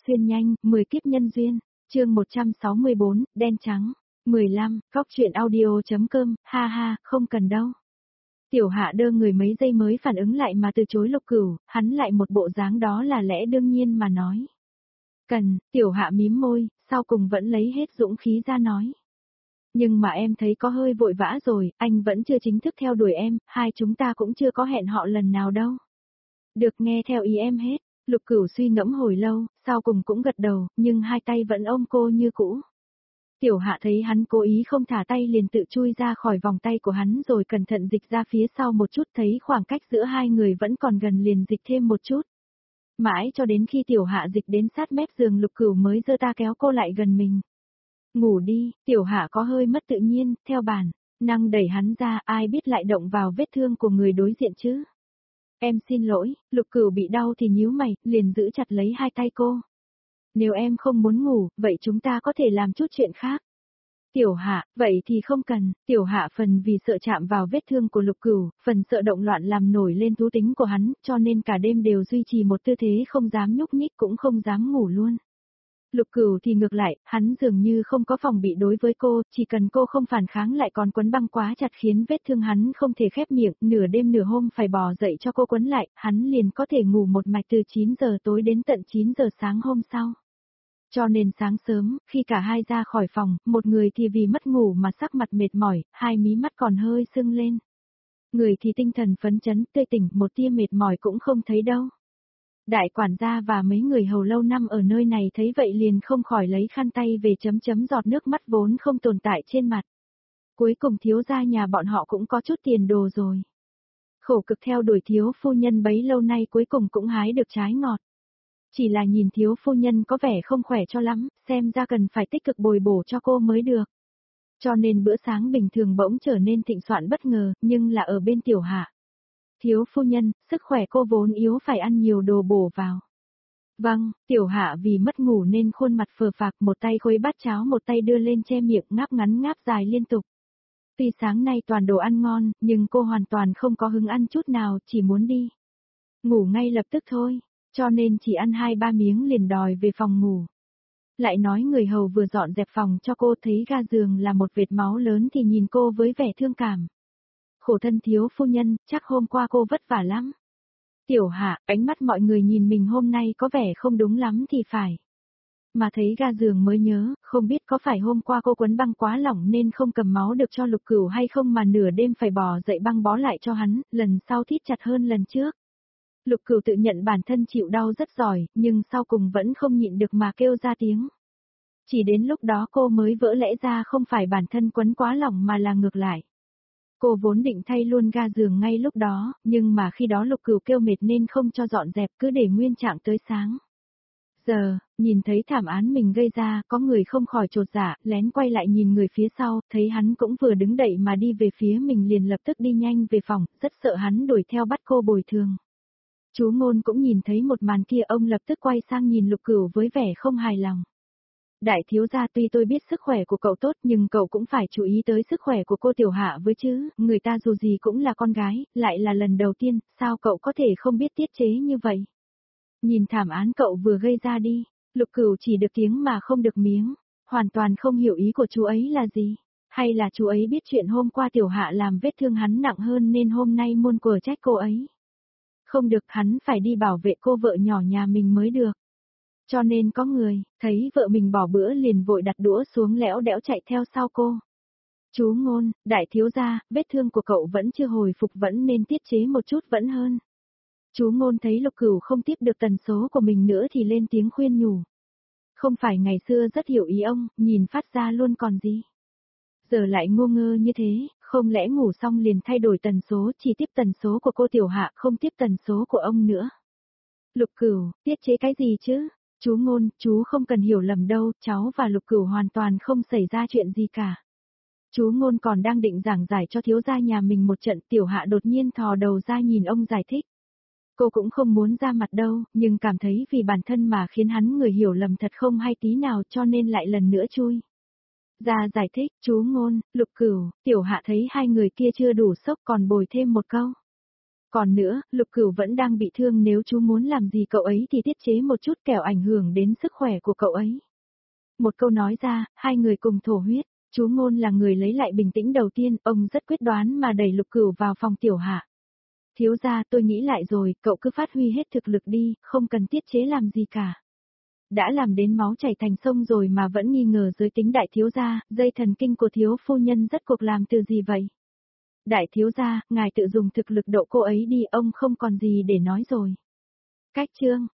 xuyên nhanh, 10 kiếp nhân duyên, chương 164, đen trắng, 15, góc chuyện audio.com, ha ha, không cần đâu. Tiểu Hạ đơ người mấy giây mới phản ứng lại mà từ chối Lục Cửu, hắn lại một bộ dáng đó là lẽ đương nhiên mà nói. Cần, Tiểu Hạ mím môi, sau cùng vẫn lấy hết dũng khí ra nói. Nhưng mà em thấy có hơi vội vã rồi, anh vẫn chưa chính thức theo đuổi em, hai chúng ta cũng chưa có hẹn họ lần nào đâu. Được nghe theo ý em hết, Lục Cửu suy ngẫm hồi lâu, sau cùng cũng gật đầu, nhưng hai tay vẫn ôm cô như cũ. Tiểu Hạ thấy hắn cố ý không thả tay liền tự chui ra khỏi vòng tay của hắn rồi cẩn thận dịch ra phía sau một chút, thấy khoảng cách giữa hai người vẫn còn gần liền dịch thêm một chút. Mãi cho đến khi Tiểu Hạ dịch đến sát mép giường, Lục Cửu mới giơ ta kéo cô lại gần mình. Ngủ đi, Tiểu Hạ có hơi mất tự nhiên, theo bản năng đẩy hắn ra, ai biết lại động vào vết thương của người đối diện chứ. Em xin lỗi, Lục Cửu bị đau thì nhíu mày, liền giữ chặt lấy hai tay cô. Nếu em không muốn ngủ, vậy chúng ta có thể làm chút chuyện khác. Tiểu Hạ, vậy thì không cần. Tiểu Hạ phần vì sợ chạm vào vết thương của Lục Cửu, phần sợ động loạn làm nổi lên thú tính của hắn, cho nên cả đêm đều duy trì một tư thế không dám nhúc nhích cũng không dám ngủ luôn. Lục Cửu thì ngược lại, hắn dường như không có phòng bị đối với cô, chỉ cần cô không phản kháng lại còn quấn băng quá chặt khiến vết thương hắn không thể khép miệng, nửa đêm nửa hôm phải bò dậy cho cô quấn lại, hắn liền có thể ngủ một mạch từ 9 giờ tối đến tận 9 giờ sáng hôm sau. Cho nên sáng sớm, khi cả hai ra khỏi phòng, một người thì vì mất ngủ mà sắc mặt mệt mỏi, hai mí mắt còn hơi sưng lên. Người thì tinh thần phấn chấn, tươi tỉnh, một tia mệt mỏi cũng không thấy đâu. Đại quản gia và mấy người hầu lâu năm ở nơi này thấy vậy liền không khỏi lấy khăn tay về chấm giọt nước mắt vốn không tồn tại trên mặt. Cuối cùng thiếu gia nhà bọn họ cũng có chút tiền đồ rồi. Khổ cực theo đuổi thiếu phu nhân bấy lâu nay cuối cùng cũng hái được trái ngọt. Chỉ là nhìn thiếu phu nhân có vẻ không khỏe cho lắm, xem ra cần phải tích cực bồi bổ cho cô mới được. Cho nên bữa sáng bình thường bỗng trở nên thịnh soạn bất ngờ, nhưng là ở bên Tiểu Hạ. Thiếu phu nhân, sức khỏe cô vốn yếu phải ăn nhiều đồ bổ vào. Vâng, Tiểu Hạ vì mất ngủ nên khuôn mặt phờ phạc, một tay khuấy bát cháo một tay đưa lên che miệng ngáp ngắn ngáp dài liên tục. Tuy sáng nay toàn đồ ăn ngon, nhưng cô hoàn toàn không có hứng ăn chút nào, chỉ muốn đi ngủ ngay lập tức thôi, cho nên chỉ ăn 2-3 miếng liền đòi về phòng ngủ. Lại nói người hầu vừa dọn dẹp phòng cho cô thấy ga giường là một vệt máu lớn thì nhìn cô với vẻ thương cảm. Khổ thân thiếu phu nhân, chắc hôm qua cô vất vả lắm. Tiểu Hạ, ánh mắt mọi người nhìn mình hôm nay có vẻ không đúng lắm thì phải. Mà thấy ga giường mới nhớ, không biết có phải hôm qua cô quấn băng quá lỏng nên không cầm máu được cho Lục Cửu hay không mà nửa đêm phải bò dậy băng bó lại cho hắn, lần sau thít chặt hơn lần trước. Lục Cửu tự nhận bản thân chịu đau rất giỏi, nhưng sau cùng vẫn không nhịn được mà kêu ra tiếng. Chỉ đến lúc đó cô mới vỡ lẽ ra không phải bản thân quấn quá lỏng mà là ngược lại. Cô vốn định thay luôn ga giường ngay lúc đó, nhưng mà khi đó Lục Cửu kêu mệt nên không cho dọn dẹp, cứ để nguyên trạng tới sáng. Giờ, nhìn thấy thảm án mình gây ra, có người không khỏi chột dạ, lén quay lại nhìn người phía sau, thấy hắn cũng vừa đứng dậy mà đi về phía mình liền lập tức đi nhanh về phòng, rất sợ hắn đuổi theo bắt cô bồi thường. Chú Ngôn cũng nhìn thấy một màn kia, ông lập tức quay sang nhìn Lục Cửu với vẻ không hài lòng. Đại thiếu gia, tuy tôi biết sức khỏe của cậu tốt nhưng cậu cũng phải chú ý tới sức khỏe của cô Tiểu Hạ với chứ, người ta dù gì cũng là con gái, lại là lần đầu tiên, sao cậu có thể không biết tiết chế như vậy? Nhìn thảm án cậu vừa gây ra đi, Lục Cửu chỉ được tiếng mà không được miếng, hoàn toàn không hiểu ý của chú ấy là gì. Hay là chú ấy biết chuyện hôm qua Tiểu Hạ làm vết thương hắn nặng hơn nên hôm nay muôn quở trách cô ấy. Không được, hắn phải đi bảo vệ cô vợ nhỏ nhà mình mới được. Cho nên có người, thấy vợ mình bỏ bữa liền vội đặt đũa xuống lẽo đẽo chạy theo sau cô. Chú Ngôn, đại thiếu gia, vết thương của cậu vẫn chưa hồi phục, vẫn nên tiết chế một chút vẫn hơn. Chú Ngôn thấy Lục Cửu không tiếp được tần số của mình nữa thì lên tiếng khuyên nhủ. Không phải ngày xưa rất hiểu ý ông, nhìn phát ra luôn còn gì. Giờ lại ngu ngơ như thế, không lẽ ngủ xong liền thay đổi tần số, chỉ tiếp tần số của cô Tiểu Hạ, không tiếp tần số của ông nữa. Lục Cửu, tiết chế cái gì chứ? Chú Ngôn, chú không cần hiểu lầm đâu, cháu và Lục Cửu hoàn toàn không xảy ra chuyện gì cả. Chú Ngôn còn đang định giảng giải cho thiếu gia nhà mình một trận, Tiểu Hạ đột nhiên thò đầu ra nhìn ông giải thích. Cô cũng không muốn ra mặt đâu, nhưng cảm thấy vì bản thân mà khiến hắn người hiểu lầm thật không hay tí nào cho nên lại lần nữa chui ra giải thích. Chú Ngôn, Lục Cửu, Tiểu Hạ thấy hai người kia chưa đủ sốc còn bồi thêm một câu. Còn nữa, Lục Cửu vẫn đang bị thương, nếu chú muốn làm gì cậu ấy thì tiết chế một chút kẻo ảnh hưởng đến sức khỏe của cậu ấy. Một câu nói ra, hai người cùng thổ huyết. Chú Ngôn là người lấy lại bình tĩnh đầu tiên, ông rất quyết đoán mà đẩy Lục Cửu vào phòng Tiểu Hạ. Thiếu gia, tôi nghĩ lại rồi, cậu cứ phát huy hết thực lực đi, không cần tiết chế làm gì cả. Đã làm đến máu chảy thành sông rồi mà vẫn nghi ngờ giới tính đại thiếu gia, dây thần kinh của thiếu phu nhân rất cuộc làm từ gì vậy? Đại thiếu gia, ngài tự dùng thực lực độ cô ấy đi, ông không còn gì để nói rồi. Cách chương,